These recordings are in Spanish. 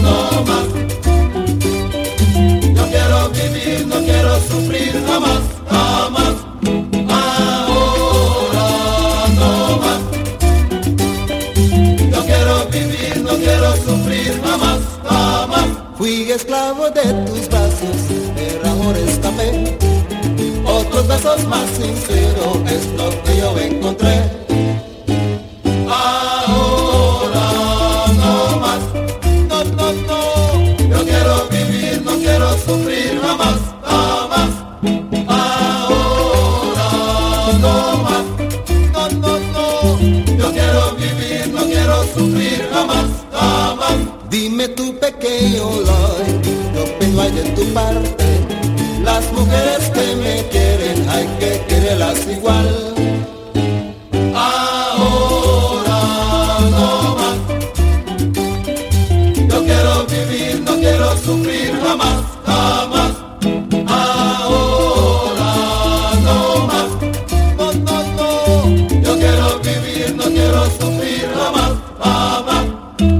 no más. Yo quiero vivir, no quiero sufrir jamás, jamás. Ahora no más. Yo quiero vivir, no quiero sufrir jamás, jamás. Fui esclavo de tus brazos, pero ahora escapé. Otros besos más sinceros es lo que yo encontré. Ahora no más. No, no, no. Yo quiero vivir, no quiero sufrir jamás, jamás. Ahora no más. No, no, no. Yo quiero vivir, no quiero sufrir jamás, jamás. Dime tu pequeño Lloyd, ¿qué opino hay de tu parte? Las mujeres que me quieren hay que quererlas igual. Ahora no más. Yo quiero vivir, no quiero sufrir jamás, jamás. Ahora no más. No, no, no. Yo quiero vivir, no quiero sufrir jamás, jamás.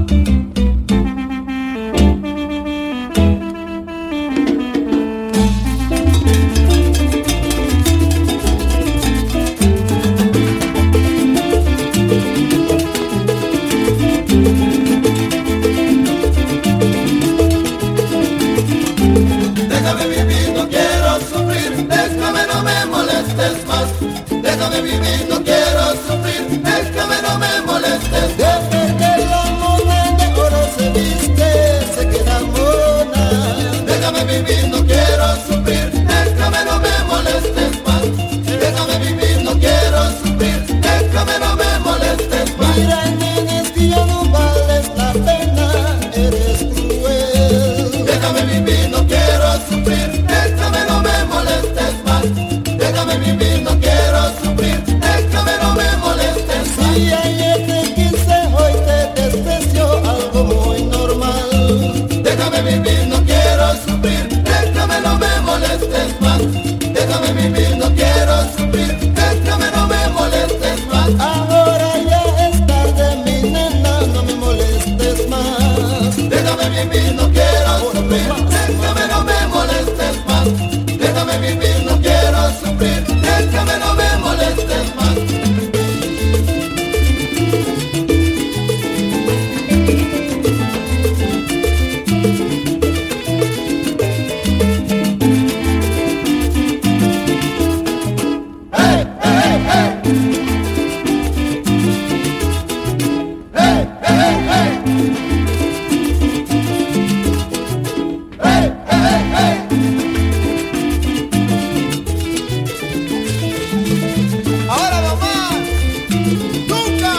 Déjame vivir, no quiero sufrir, déjame, no me molestes más. Déjame vivir, no quiero sufrir, déjame, no me molestes. Desde que la mona de oro se viste, se queda mona. Déjame vivir, no quiero sufrir, déjame, no me molestes más. Déjame vivir, no quiero sufrir, déjame, no me molestes más. Mira, nena, es que ya no vales la pena, eres cruel. Déjame vivir, no quiero sufrir, déjame, no me molestes más. Déjame vivir, no quiero sufrir, déjame, no me molestes más. Si ayer te quise, hoy te desprecio, algo muy normal. Déjame vivir, no quiero sufrir, déjame, no me molestes más. Déjame vivir, no quiero sufrir, déjame, no me molestes más. Ahora ya es tarde, mi nena, no me molestes más. Déjame vivir, no quiero sufrir, déjame, no me molestes más. Déjame vivir, no quiero sufrir, déjame, no me molestes más. Hey, hey, hey. Hey, hey, hey. Hey, hey, hey. Ahora nomás, nunca.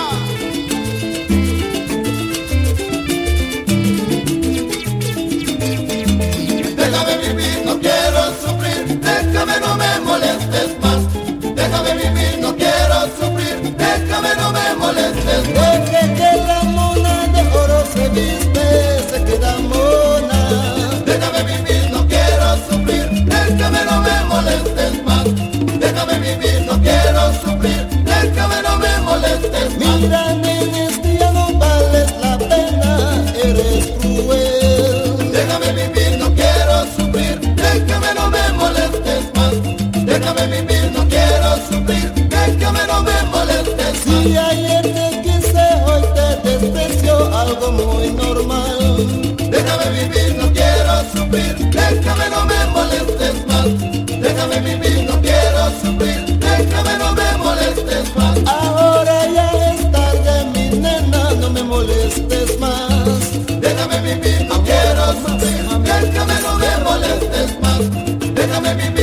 Déjame vivir, no quiero sufrir, déjame, no me molestes más. Déjame vivir, no quiero sufrir, déjame, no me molestes más. Desde que la mona de oro se viste, se queda mona. Déjame vivir, no quiero sufrir, déjame, no me molestes más. Déjame vivir, no quiero sufrir, déjame, no me molestes más. Mira, nena, es que ya no vales la pena, eres cruel. Déjame vivir, no quiero sufrir, déjame, no me molestes más. Déjame vivir, no quiero sufrir, déjame, no me molestes más. Si ayer te quise, hoy te desprecio, algo muy normal. Déjame vivir, no quiero sufrir, déjame, no me molestes más. Déjame vivir, no quiero sufrir, déjame, no me molestes más. Ahora ya es tarde, mi nena, no me molestes más. Déjame vivir, no quiero sufrir, déjame, no me molestes más. Déjame vivir.